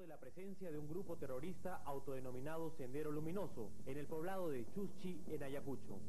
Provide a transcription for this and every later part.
la presencia de un grupo terrorista autodenominado Sendero Luminoso en el poblado de Chuschi, en Ayacucho.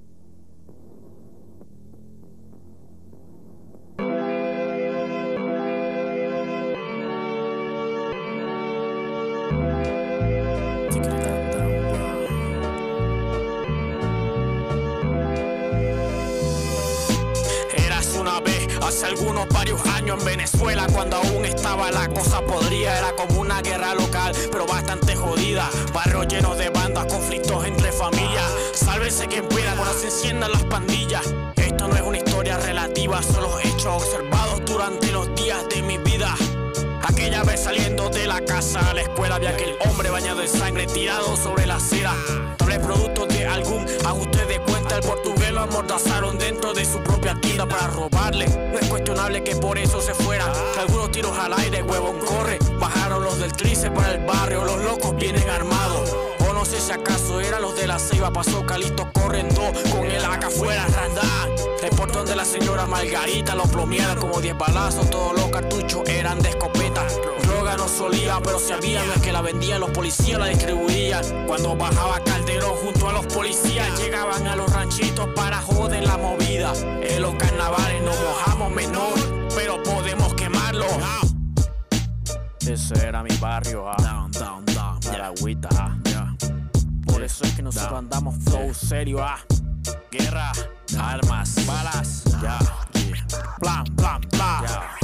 Hace varios años en Venezuela, cuando aún estaba la cosa podrida, era como una guerra local, pero bastante jodida. Barrios llenos de bandas, conflictos entre familias. Sálvese quien pueda cuando se enciendan las pandillas. Esto no es una historia relativa, son los hechos observados durante los días de mi vida. Aquella vez saliendo de la casa a la escuela, vi aquel hombre bañado en sangre tirado sobre la acera. Tal vez producto de algún ajuste de cuenta, el portugués lo amordazaron dentro de su propia tienda para robarle. No es cuestionable que por eso se fuera, que algunos tiros al aire, huevón corre. Bajaron los del Trice para el barrio, los locos vienen armados. O no sé si acaso eran los de la Ceiba, pasó Calito corriendo con el AK afuera, randán. El portón de la señora Margarita lo plomearon como 10 balazos, todos los cartuchos eran de escopeta. Droga no solía, pero si había, no es que la vendían, los policías la distribuían. Cuando bajaba Calderón junto a los policías, llegaban a los ranchitos para joder la movida. En los carnavales nos mojamos menor, pero podemos quemarlo. Ese era mi barrio, la agüita, Por eso es que nosotros andamos flow serio, Guerra, armas, balas, plan, plan, plan,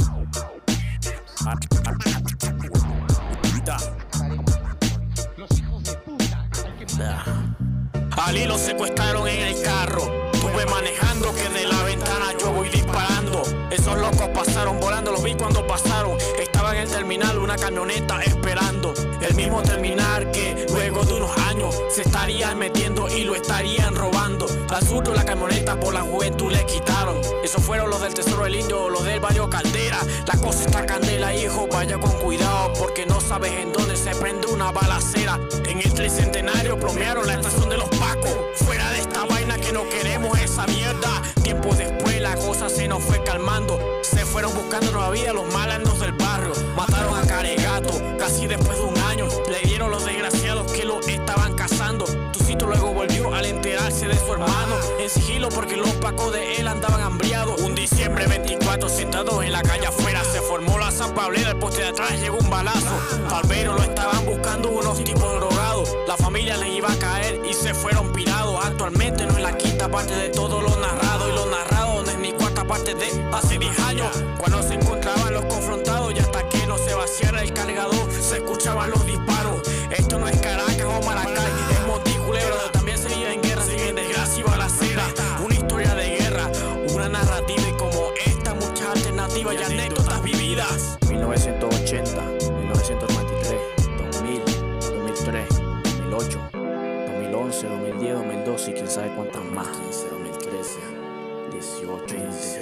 Los hijos de puta, hay que matar. Ali lo secuestraron en el carro. Estuve manejando que de la ventana yo voy disparando. Esos locos pasaron volando, los vi cuando pasaron. Estaba en el terminal una camioneta esperando. El mismo terminal que luego de unos años se estarían metiendo y lo estarían robando. Al surto la camioneta por la juventud le quitaron. Esos fueron los del Tesoro del Indio, los del barrio Caldera. La cosa está candela, hijo, vaya con cuidado, porque no sabes en dónde se prende una balacera. En el tricentenario plomearon la estación de los Pacos. Fuera de esta vaina que no queremos esa mierda. Tiempo después la cosa se nos fue calmando. Se fueron buscando nueva vida los malandros del barrio. Mataron a Caregato casi después de un año. Le dieron los desgraciados que lo estaban cazando. Tucito luego volvió al enterarse de su hermano en sigilo porque los pacos de él andaban hambriados. Un diciembre 24 sentados en la calle afuera se formó la zampablera. El poste de atrás llegó un balazo. Tal vez lo estaban buscando unos tipos drogados. La familia les iba a caer y se fueron pirados. Actualmente no es la quinta parte de todo lo narrado, y lo narrado no es ni cuarta parte de hace 10 años, cuando se encontraban los confrontados. Y hasta que no se vaciara el cargador se escuchaban los disparos. Esto no es Caracas o Maracay, es Monticulebra, donde también se vive en guerra, se vive en desgracia y balacera. Una historia de guerra, una narrativa, y como esta muchas alternativas y anécdotas vividas. 1980, 1993, 2000, 2003, 2008, 2011, 2010, 2012 y quién sabe cuántas más. 15, 2013, 18, 20.